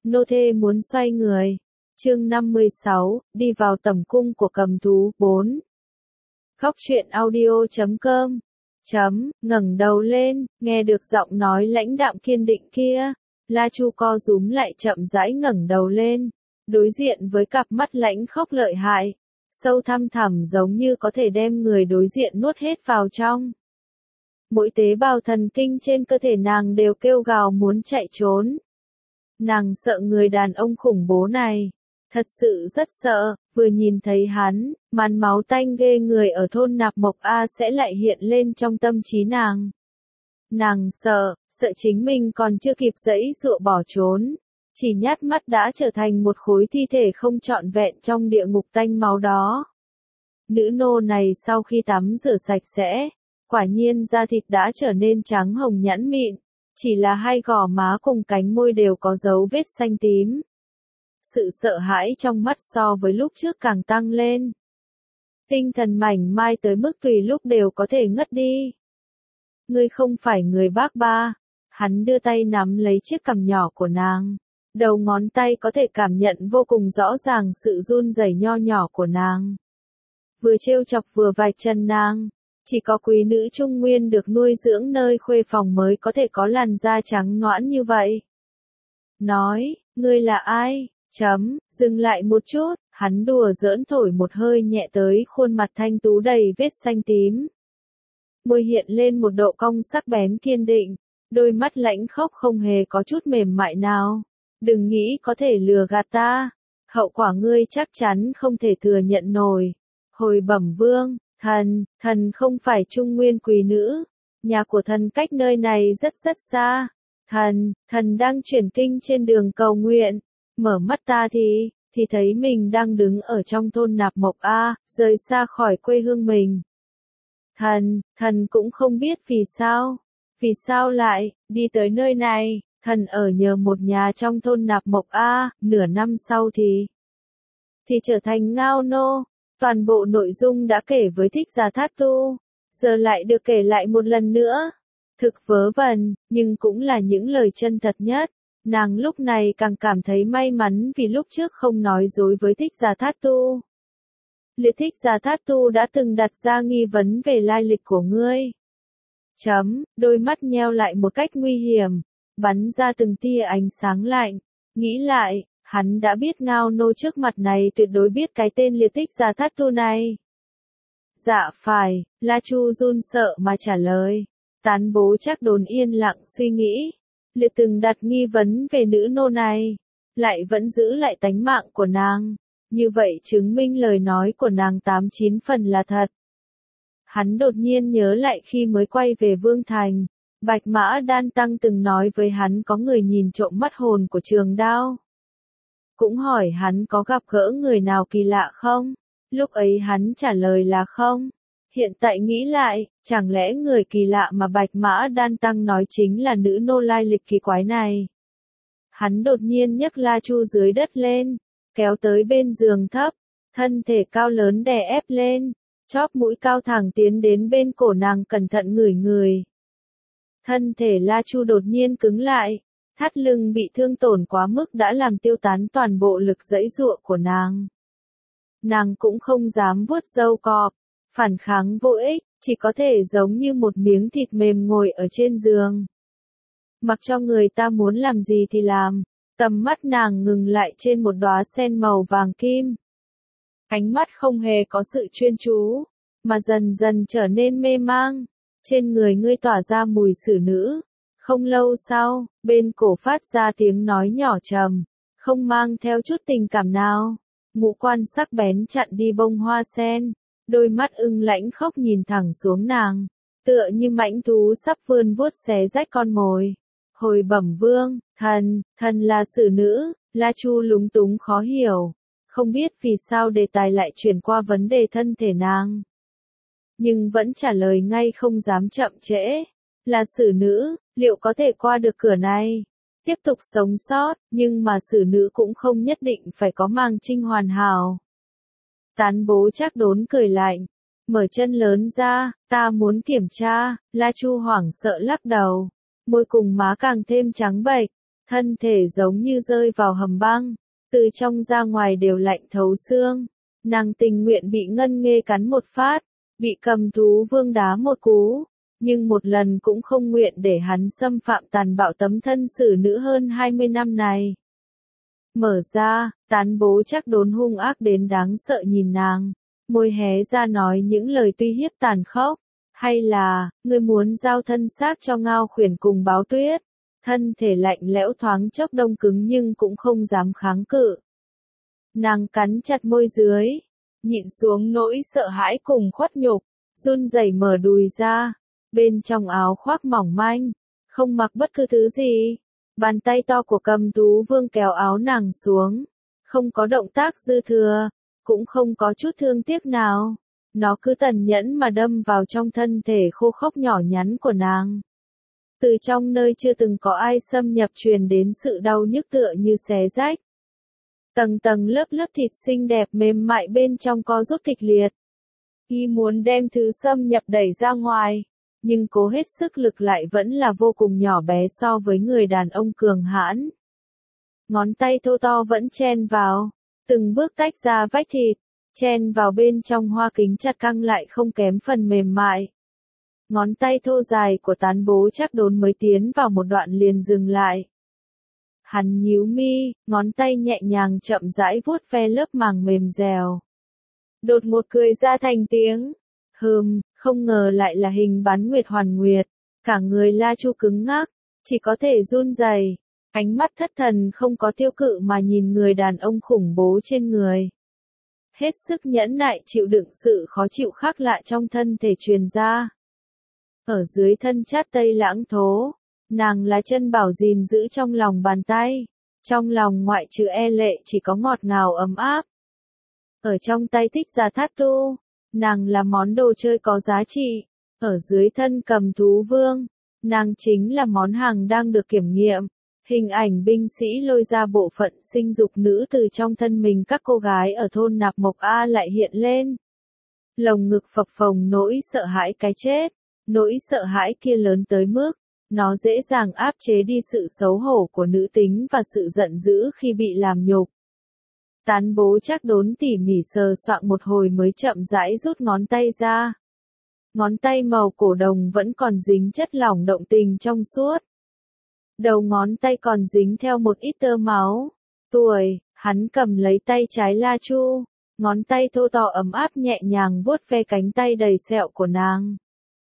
Nô thê muốn xoay người. Chương 56, đi vào tầm cung của cầm thú 4. Khóc chuyện audio.com ngẩng đầu lên, nghe được giọng nói lãnh đạm kiên định kia. La Chu co rúm lại chậm rãi ngẩng đầu lên, đối diện với cặp mắt lãnh khốc lợi hại, sâu thăm thẳm giống như có thể đem người đối diện nuốt hết vào trong. Mỗi tế bào thần kinh trên cơ thể nàng đều kêu gào muốn chạy trốn. Nàng sợ người đàn ông khủng bố này. Thật sự rất sợ, vừa nhìn thấy hắn, màn máu tanh ghê người ở thôn Nạp Mộc A sẽ lại hiện lên trong tâm trí nàng. Nàng sợ chính mình còn chưa kịp giãy giụa bỏ trốn, chỉ nhát mắt đã trở thành một khối thi thể không trọn vẹn trong địa ngục tanh máu đó. Nữ nô này sau khi tắm rửa sạch sẽ, quả nhiên da thịt đã trở nên trắng hồng nhẵn mịn, chỉ là hai gò má cùng cánh môi đều có dấu vết xanh tím. Sự sợ hãi trong mắt so với lúc trước càng tăng lên. Tinh thần mảnh mai tới mức tùy lúc đều có thể ngất đi. Ngươi không phải người bác ba. Hắn đưa tay nắm lấy chiếc cằm nhỏ của nàng. Đầu ngón tay có thể cảm nhận vô cùng rõ ràng sự run rẩy nho nhỏ của nàng. Vừa trêu chọc vừa vạch chân nàng. Chỉ có quý nữ trung nguyên được nuôi dưỡng nơi khuê phòng mới có thể có làn da trắng nõn như vậy. Nói, ngươi là ai? Dừng lại một chút, hắn đùa giỡn thổi một hơi nhẹ tới khuôn mặt thanh tú đầy vết xanh tím. Môi hiện lên một độ cong sắc bén kiên định, đôi mắt lãnh khốc không hề có chút mềm mại nào. Đừng nghĩ có thể lừa gạt ta, hậu quả ngươi chắc chắn không thể thừa nhận nổi. Hồi bẩm vương, thần không phải trung nguyên quý nữ, nhà của thần cách nơi này rất xa. Thần đang chuyển kinh trên đường cầu nguyện. Mở mắt ta thì thấy mình đang đứng ở trong thôn Nạp Mộc A, rời xa khỏi quê hương mình. Thần cũng không biết vì sao lại đi tới nơi này. Thần ở nhờ một nhà trong thôn Nạp Mộc A, nửa năm sau thì trở thành ngao nô. Toàn bộ nội dung đã kể với Thích Giả Thát Tu, giờ lại được kể lại một lần nữa. Thực vớ vẩn, nhưng cũng là những lời chân thật nhất. Nàng lúc này càng cảm thấy may mắn vì lúc trước không nói dối với Thích Giả Thát Tu. Thích Giả Thát Tu đã từng đặt ra nghi vấn về lai lịch của ngươi. Đôi mắt nheo lại một cách nguy hiểm, bắn ra từng tia ánh sáng lạnh. Nghĩ lại, hắn đã biết ngao nô trước mặt này tuyệt đối biết cái tên Thích Giả Thát Tu này. Dạ phải, La Chu run sợ mà trả lời. Tán bố Trác Đốn yên lặng suy nghĩ. Liệt từng đặt nghi vấn về nữ nô này, lại vẫn giữ lại tánh mạng của nàng. Như vậy chứng minh lời nói của nàng 89 phần là thật. Hắn đột nhiên nhớ lại khi mới quay về Vương Thành, Bạch Mã Đan Tăng từng nói với hắn có người nhìn trộm mắt hồn của Trường Đao. Cũng hỏi hắn có gặp gỡ người nào kỳ lạ không? Lúc ấy hắn trả lời là không. Hiện tại nghĩ lại, chẳng lẽ người kỳ lạ mà Bạch Mã Đan Tăng nói chính là nữ nô lai lịch kỳ quái này? Hắn đột nhiên nhấc La Chu dưới đất lên, kéo tới bên giường thấp, thân thể cao lớn đè ép lên, chóp mũi cao thẳng tiến đến bên cổ nàng cẩn thận ngửi người. Thân thể La Chu đột nhiên cứng lại, thắt lưng bị thương tổn quá mức đã làm tiêu tán toàn bộ lực giãy giụa của nàng. Nàng cũng không dám vuốt râu cọp. Phản kháng vô ích, chỉ có thể giống như một miếng thịt mềm ngồi ở trên giường. Mặc cho người ta muốn làm gì thì làm, tầm mắt nàng ngừng lại trên một đóa sen màu vàng kim. Ánh mắt không hề có sự chuyên chú, mà dần dần trở nên mê mang. Trên người ngươi tỏa ra mùi xử nữ. Không lâu sau, bên cổ phát ra tiếng nói nhỏ trầm, không mang theo chút tình cảm nào. Ngũ quan sắc bén chặn đi bông hoa sen. Đôi mắt ưng lãnh khốc nhìn thẳng xuống nàng, tựa như mãnh thú sắp vươn vuốt xé rách con mồi. Hồi bẩm vương, thần là xử nữ. La Chu lúng túng khó hiểu, không biết vì sao đề tài lại chuyển qua vấn đề thân thể nàng. Nhưng vẫn trả lời ngay không dám chậm trễ. Là xử nữ, liệu có thể qua được cửa này? Tiếp tục sống sót, nhưng mà xử nữ cũng không nhất định phải có màng trinh hoàn hảo. Tán bố Trác Đốn cười lạnh, mở chân lớn ra, ta muốn kiểm tra. La Chu hoảng sợ lắc đầu, môi cùng má càng thêm trắng bệch, thân thể giống như rơi vào hầm băng, từ trong ra ngoài đều lạnh thấu xương. Nàng tình nguyện bị Ngân Nghê cắn một phát, bị Cầm Thú Vương đá một cú, nhưng một lần cũng không nguyện để hắn xâm phạm tàn bạo tấm thân xử nữ hơn 20 năm này. Mở ra, Tán Bố Trác Đốn hung ác đến đáng sợ nhìn nàng, môi hé ra nói những lời uy hiếp tàn khốc, hay là, ngươi muốn giao thân xác cho Ngao Khuyển cùng Báo Tuyết. Thân thể lạnh lẽo thoáng chốc đông cứng nhưng cũng không dám kháng cự. Nàng cắn chặt môi dưới, nhịn xuống nỗi sợ hãi cùng khuất nhục, run rẩy mở đùi ra, bên trong áo khoác mỏng manh, không mặc bất cứ thứ gì. Bàn tay to của Cầm Thú Vương kéo áo nàng xuống, không có động tác dư thừa, cũng không có chút thương tiếc nào. Nó cứ tàn nhẫn mà đâm vào trong thân thể khô khốc nhỏ nhắn của nàng. Từ trong nơi chưa từng có ai xâm nhập truyền đến sự đau nhức tựa như xé rách. Tầng tầng lớp lớp thịt xinh đẹp mềm mại bên trong co rút kịch liệt. Y muốn đem thứ xâm nhập đẩy ra ngoài, nhưng cố hết sức lực lại vẫn là vô cùng nhỏ bé so với người đàn ông cường hãn. Ngón tay thô to vẫn chen vào, từng bước tách ra vách thịt, chen vào bên trong hoa kính chặt căng lại không kém phần mềm mại. Ngón tay thô dài của Tán Bố Trác Đốn mới tiến vào một đoạn liền dừng lại. Hắn nhíu mi, ngón tay nhẹ nhàng chậm rãi vuốt ve lớp màng mềm dẻo. Đột ngột cười ra thành tiếng. Không ngờ lại là hình bán nguyệt hoàn nguyệt. Cả người La Chu cứng ngắc, chỉ có thể run rẩy, ánh mắt thất thần không có tiêu cự mà nhìn người đàn ông khủng bố trên người. Hết sức nhẫn nại chịu đựng sự khó chịu khác lạ trong thân thể truyền ra. Ở dưới thân chát tây lãng thố, nàng là chân bảo gìn giữ trong lòng bàn tay. Trong lòng ngoại trừ e lệ chỉ có ngọt ngào ấm áp. Ở trong tay thích ra thát tu, nàng là món đồ chơi có giá trị. Ở dưới thân Cầm Thú Vương, nàng chính là món hàng đang được kiểm nghiệm. Hình ảnh binh sĩ lôi ra bộ phận sinh dục nữ từ trong thân mình các cô gái ở thôn Nạp Mộc A lại hiện lên. Lồng ngực phập phồng nỗi sợ hãi cái chết. Nỗi sợ hãi kia lớn tới mức, nó dễ dàng áp chế đi sự xấu hổ của nữ tính và sự giận dữ khi bị làm nhục. Tán Bố Trác Đốn tỉ mỉ sờ soạng một hồi mới chậm rãi rút ngón tay ra. Ngón tay màu cổ đồng vẫn còn dính chất lỏng động tình trong suốt. Đầu ngón tay còn dính theo một ít tơ máu. Hắn cầm lấy tay trái La Chu, ngón tay thô to ấm áp nhẹ nhàng vuốt ve cánh tay đầy sẹo của nàng.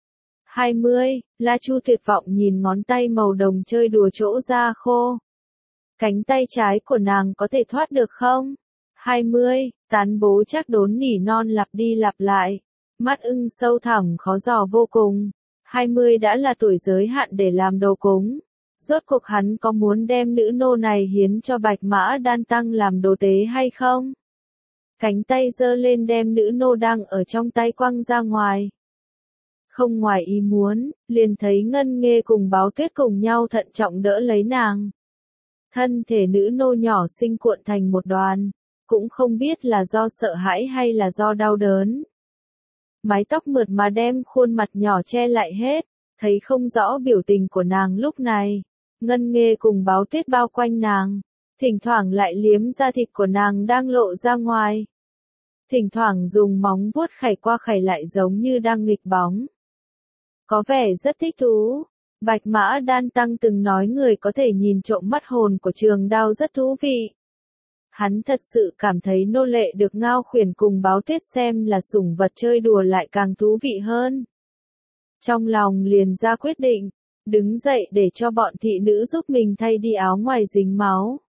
20, La Chu tuyệt vọng nhìn ngón tay màu đồng chơi đùa chỗ da khô. Cánh tay trái của nàng có thể thoát được không? 20, Tán Bố Trác Đốn nỉ non lặp đi lặp lại. Mắt ưng sâu thẳm khó dò vô cùng. 20 đã là tuổi giới hạn để làm đồ cúng. Rốt cuộc hắn có muốn đem nữ nô này hiến cho Bạch Mã Đan Tăng làm đồ tế hay không? Cánh tay giơ lên đem nữ nô đang ở trong tay quăng ra ngoài. Không ngoài ý muốn, liền thấy Ngân Nghê cùng Báo Tuyết cùng nhau thận trọng đỡ lấy nàng. Thân thể nữ nô nhỏ xinh cuộn thành một đoàn, cũng không biết là do sợ hãi hay là do đau đớn. Mái tóc mượt mà đem khuôn mặt nhỏ che lại hết, thấy không rõ biểu tình của nàng lúc này. Ngân Nghê cùng Báo Tuyết bao quanh nàng, thỉnh thoảng lại liếm da thịt của nàng đang lộ ra ngoài. Thỉnh thoảng dùng móng vuốt khảy qua khảy lại giống như đang nghịch bóng. Có vẻ rất thích thú. Bạch Mã Đan Tăng từng nói người có thể nhìn trộm mắt hồn của Trường Đao rất thú vị. Hắn thật sự cảm thấy nô lệ được Ngao Khuyển cùng Báo Tuyết xem là sủng vật chơi đùa lại càng thú vị hơn. Trong lòng liền ra quyết định, đứng dậy để cho bọn thị nữ giúp mình thay đi áo ngoài dính máu.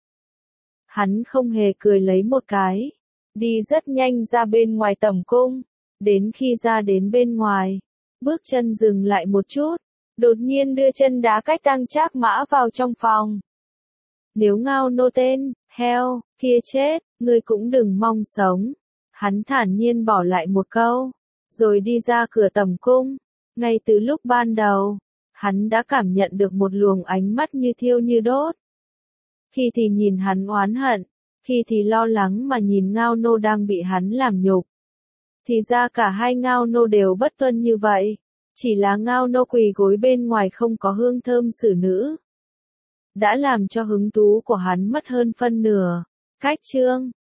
Hắn không hề cười lấy một cái, đi rất nhanh ra bên ngoài tẩm cung, đến khi ra đến bên ngoài, bước chân dừng lại một chút, đột nhiên đưa chân đá Cách Tăng Trác Mã vào trong phòng. Nếu Ngao nô tên, heo, kia chết, ngươi cũng đừng mong sống. Hắn thản nhiên bỏ lại một câu, rồi đi ra cửa tẩm cung. Ngay từ lúc ban đầu, hắn đã cảm nhận được một luồng ánh mắt như thiêu như đốt. Khi thì nhìn hắn oán hận, khi thì lo lắng mà nhìn Ngao nô đang bị hắn làm nhục. Thì ra cả hai Ngao nô đều bất tuân như vậy, chỉ là Ngao nô quỳ gối bên ngoài không có hương thơm xử nữ. đã làm cho hứng thú của hắn mất hơn phân nửa. Khách trương